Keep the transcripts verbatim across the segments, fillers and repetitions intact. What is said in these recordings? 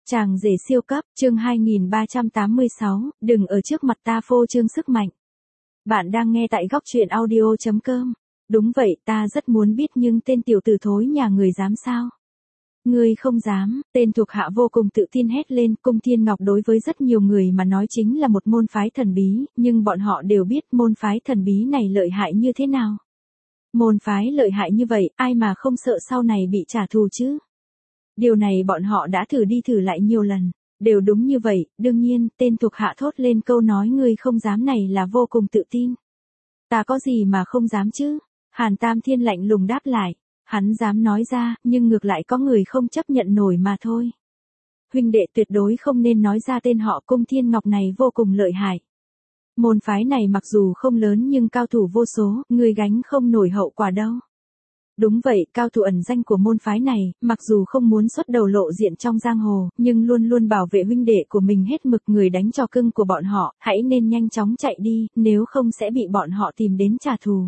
Chàng rể siêu cấp, chương hai nghìn ba trăm tám mươi sáu, đừng ở trước mặt ta phô trương sức mạnh. Bạn đang nghe tại góc truyện audio chấm com. Đúng vậy, ta rất muốn biết nhưng tên tiểu tử thối nhà người dám sao? Ngươi không dám, tên thuộc hạ vô cùng tự tin hét lên. Cung Thiên Ngọc đối với rất nhiều người mà nói chính là một môn phái thần bí, nhưng bọn họ đều biết môn phái thần bí này lợi hại như thế nào. Môn phái lợi hại như vậy, ai mà không sợ sau này bị trả thù chứ? Điều này bọn họ đã thử đi thử lại nhiều lần, đều đúng như vậy. Đương nhiên, tên thuộc hạ thốt lên câu nói ngươi không dám này là vô cùng tự tin. Ta có gì mà không dám chứ? Hàn Tam Thiên lạnh lùng đáp lại. Hắn dám nói ra, nhưng ngược lại có người không chấp nhận nổi mà thôi. Huynh đệ tuyệt đối không nên nói ra tên họ Cung Thiên Ngọc này vô cùng lợi hại. Môn phái này mặc dù không lớn nhưng cao thủ vô số, ngươi gánh không nổi hậu quả đâu. Đúng vậy, cao thủ ẩn danh của môn phái này, mặc dù không muốn xuất đầu lộ diện trong giang hồ, nhưng luôn luôn bảo vệ huynh đệ của mình hết mực. Người đánh cho cưng của bọn họ, hãy nên nhanh chóng chạy đi, nếu không sẽ bị bọn họ tìm đến trả thù.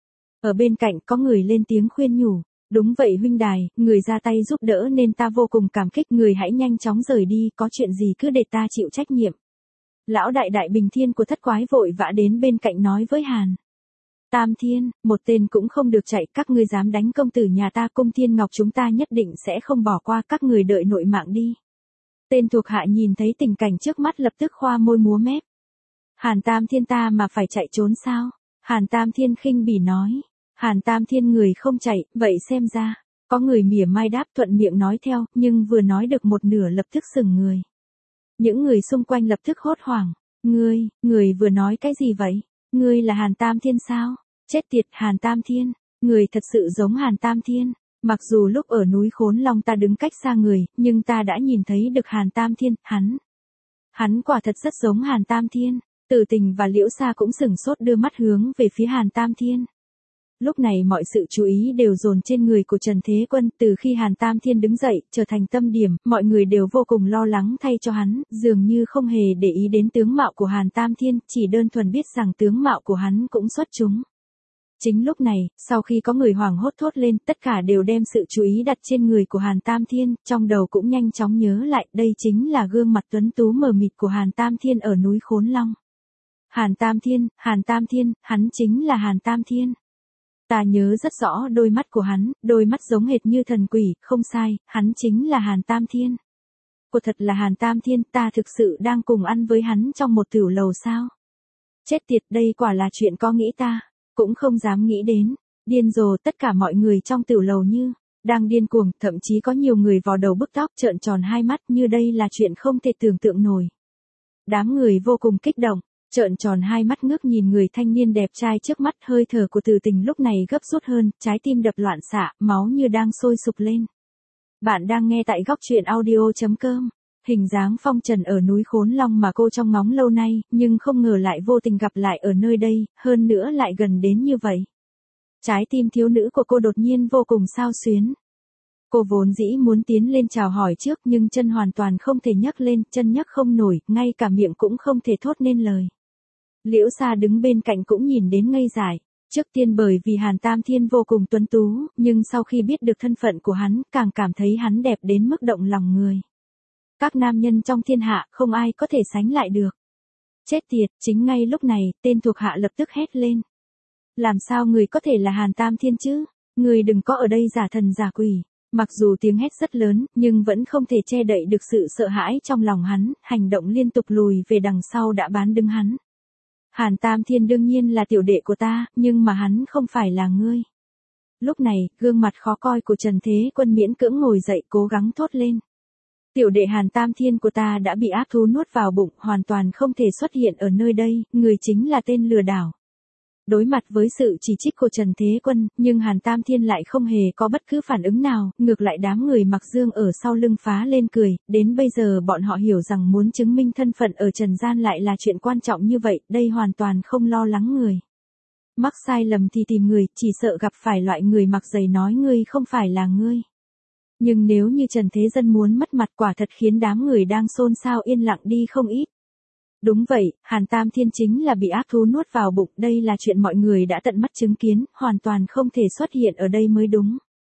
Ở bên cạnh có người lên tiếng khuyên nhủ. Đúng vậy huynh đài, người ra tay giúp đỡ nên ta vô cùng cảm kích, người hãy nhanh chóng rời đi, có chuyện gì cứ để ta chịu trách nhiệm. Lão đại đại Bình Thiên của thất quái vội vã đến bên cạnh nói với Hàn Tam Thiên, một tên cũng không được chạy, các ngươi dám đánh công tử nhà ta Cung Thiên Ngọc chúng ta nhất định sẽ không bỏ qua, các người đợi nội mạng đi. Tên thuộc hạ nhìn thấy tình cảnh trước mắt lập tức khoa môi múa mép. Hàn Tam Thiên ta mà phải chạy trốn sao? Hàn Tam Thiên khinh bỉ nói. Hàn Tam Thiên người không chạy, vậy xem ra, có người mỉa mai đáp thuận miệng nói theo, nhưng vừa nói được một nửa lập tức sững người. Những người xung quanh lập tức hốt hoảng. Ngươi, người vừa nói cái gì vậy? Ngươi là Hàn Tam Thiên sao? Chết tiệt Hàn Tam Thiên, người thật sự giống Hàn Tam Thiên. Mặc dù lúc ở núi Khốn Long ta đứng cách xa người, nhưng ta đã nhìn thấy được Hàn Tam Thiên, hắn. Hắn quả thật rất giống Hàn Tam Thiên. Tử Tình và Liễu Sa cũng sửng sốt đưa mắt hướng về phía Hàn Tam Thiên. Lúc này mọi sự chú ý đều dồn trên người của Trần Thế Quân, từ khi Hàn Tam Thiên đứng dậy, trở thành tâm điểm, mọi người đều vô cùng lo lắng thay cho hắn, dường như không hề để ý đến tướng mạo của Hàn Tam Thiên, chỉ đơn thuần biết rằng tướng mạo của hắn cũng xuất chúng. Chính lúc này, sau khi có người hoảng hốt thốt lên, tất cả đều đem sự chú ý đặt trên người của Hàn Tam Thiên, trong đầu cũng nhanh chóng nhớ lại, đây chính là gương mặt tuấn tú mờ mịt của Hàn Tam Thiên ở núi Khốn Long. Hàn Tam Thiên, Hàn Tam Thiên, hắn chính là Hàn Tam Thiên. Ta nhớ rất rõ đôi mắt của hắn, đôi mắt giống hệt như thần quỷ, không sai, hắn chính là Hàn Tam Thiên. Cô thật là Hàn Tam Thiên, ta thực sự đang cùng ăn với hắn trong một tiểu lầu sao? Chết tiệt, đây quả là chuyện có nghĩ ta cũng không dám nghĩ đến. Điên rồ, tất cả mọi người trong tiểu lầu như đang điên cuồng, thậm chí có nhiều người vò đầu bứt tóc trợn tròn hai mắt như đây là chuyện không thể tưởng tượng nổi. Đám người vô cùng kích động. Trợn tròn hai mắt ngước nhìn người thanh niên đẹp trai trước mắt, hơi thở của Tử Tình lúc này gấp rút hơn, trái tim đập loạn xạ, máu như đang sôi sục lên. Bạn đang nghe tại góc truyện audio chấm com. Hình dáng phong trần ở núi Khốn Long mà cô trông ngóng lâu nay, nhưng không ngờ lại vô tình gặp lại ở nơi đây, hơn nữa lại gần đến như vậy. Trái tim thiếu nữ của cô đột nhiên vô cùng xao xuyến. Cô vốn dĩ muốn tiến lên chào hỏi trước nhưng chân hoàn toàn không thể nhấc lên, chân nhấc không nổi, ngay cả miệng cũng không thể thốt nên lời. Liễu Sa đứng bên cạnh cũng nhìn đến ngây dại. Trước tiên bởi vì Hàn Tam Thiên vô cùng tuấn tú, nhưng sau khi biết được thân phận của hắn, càng cảm thấy hắn đẹp đến mức động lòng người. Các nam nhân trong thiên hạ, không ai có thể sánh lại được. Chết tiệt, chính ngay lúc này, tên thuộc hạ lập tức hét lên. Làm sao người có thể là Hàn Tam Thiên chứ? Người đừng có ở đây giả thần giả quỷ. Mặc dù tiếng hét rất lớn, nhưng vẫn không thể che đậy được sự sợ hãi trong lòng hắn, hành động liên tục lùi về đằng sau đã bán đứng hắn. Hàn Tam Thiên đương nhiên là tiểu đệ của ta, nhưng mà hắn không phải là ngươi. Lúc này, gương mặt khó coi của Trần Thế Quân miễn cưỡng ngồi dậy cố gắng thốt lên. Tiểu đệ Hàn Tam Thiên của ta đã bị ác thú nuốt vào bụng, hoàn toàn không thể xuất hiện ở nơi đây, người chính là tên lừa đảo. Đối mặt với sự chỉ trích của Trần Thế Quân, nhưng Hàn Tam Thiên lại không hề có bất cứ phản ứng nào, ngược lại đám người mặc dương ở sau lưng phá lên cười, đến bây giờ bọn họ hiểu rằng muốn chứng minh thân phận ở trần gian lại là chuyện quan trọng như vậy, đây hoàn toàn không lo lắng người. Mắc sai lầm thì tìm người, chỉ sợ gặp phải loại người mặc giày nói ngươi không phải là ngươi. Nhưng nếu như Trần Thế Dân muốn mất mặt quả thật khiến đám người đang xôn xao yên lặng đi không ít. Đúng vậy, Hàn Tam Thiên chính là bị ác thú nuốt vào bụng, đây là chuyện mọi người đã tận mắt chứng kiến, hoàn toàn không thể xuất hiện ở đây mới đúng.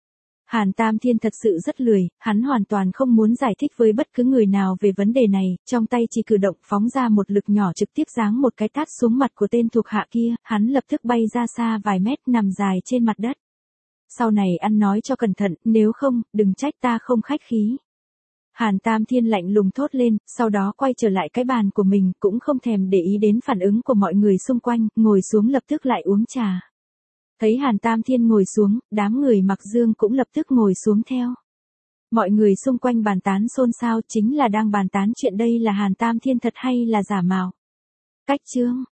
Hàn Tam Thiên thật sự rất lười, hắn hoàn toàn không muốn giải thích với bất cứ người nào về vấn đề này, trong tay chỉ cử động phóng ra một lực nhỏ trực tiếp giáng một cái tát xuống mặt của tên thuộc hạ kia, hắn lập tức bay ra xa vài mét nằm dài trên mặt đất. Sau này ăn nói cho cẩn thận, nếu không, đừng trách ta không khách khí. Hàn Tam Thiên lạnh lùng thốt lên, sau đó quay trở lại cái bàn của mình, cũng không thèm để ý đến phản ứng của mọi người xung quanh, ngồi xuống lập tức lại uống trà. Thấy Hàn Tam Thiên ngồi xuống, đám người mặc dương cũng lập tức ngồi xuống theo. Mọi người xung quanh bàn tán xôn xao chính là đang bàn tán chuyện đây là Hàn Tam Thiên thật hay là giả mạo. Cách chương